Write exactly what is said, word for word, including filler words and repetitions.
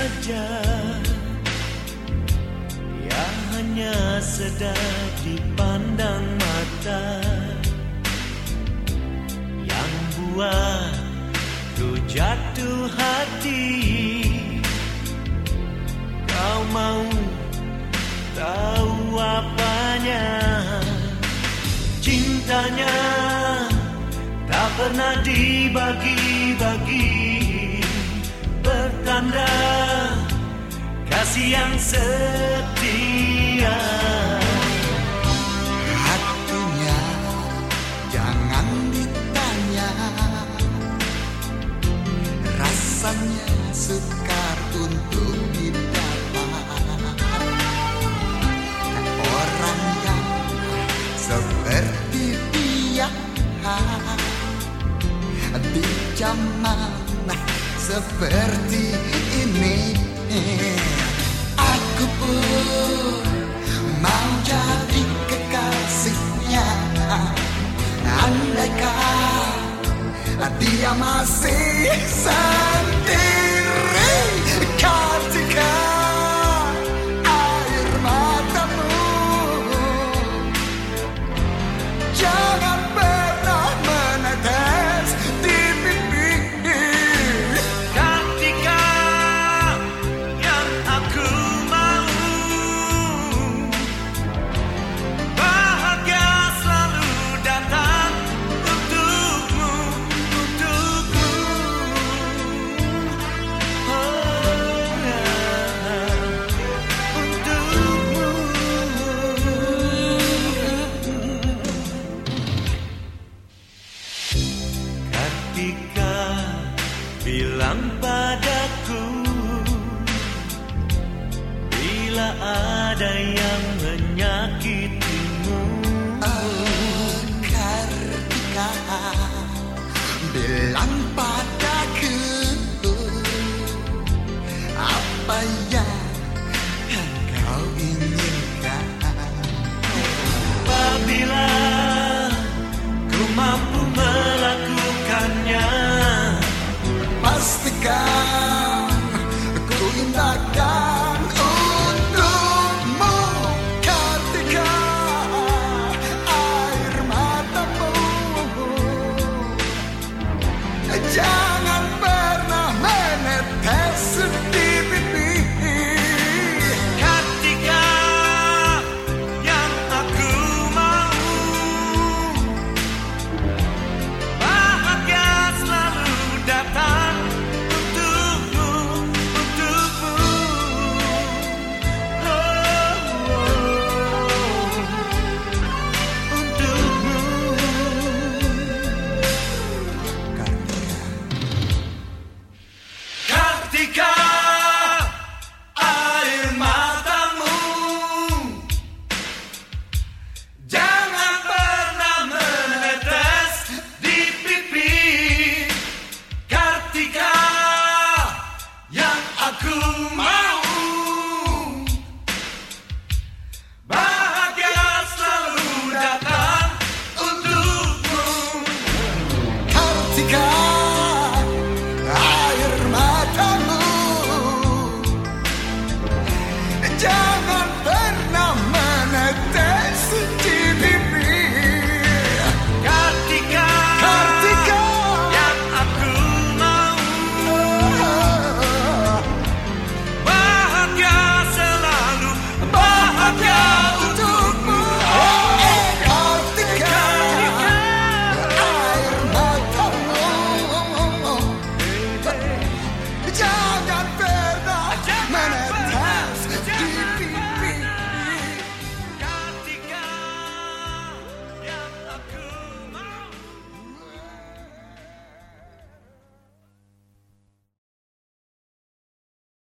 saja yang hanya sedap dipandang mata, yang buat ku jatuh hati. Kau mau tahu apanya? Cintanya tak pernah dibagi-bagi, bertanda kasih yang setia. Hatinya jangan ditanya, rasanya sukar untuk didapat. Orang yang seperti dia di zaman seperti ini, aku pun mau jadi kekasihnya. Andaikan dia masih sendiri, ketika air matamu jangan pernah menetes di pipi. Ketika yang aku mau, bahagia selalu datang untukmu, untukmu. Oh, ya, untukmu. Ketika bilang padaku, bila ada yang menyakitimu, Oh, Kartika, bilang padaku apa yang kau inginkan. apabila ku mampu melakukannya, Pastikan ku indahkan untukmu. Ketika air matamu jangan pernah menetes di pipi. ketika yang aku mau, bahagia selalu datang untukmu, untukmu. Oh, oh, untukmu. Ketika air matamu jangan pernah menetes di pipi, Kartika yang aku mau.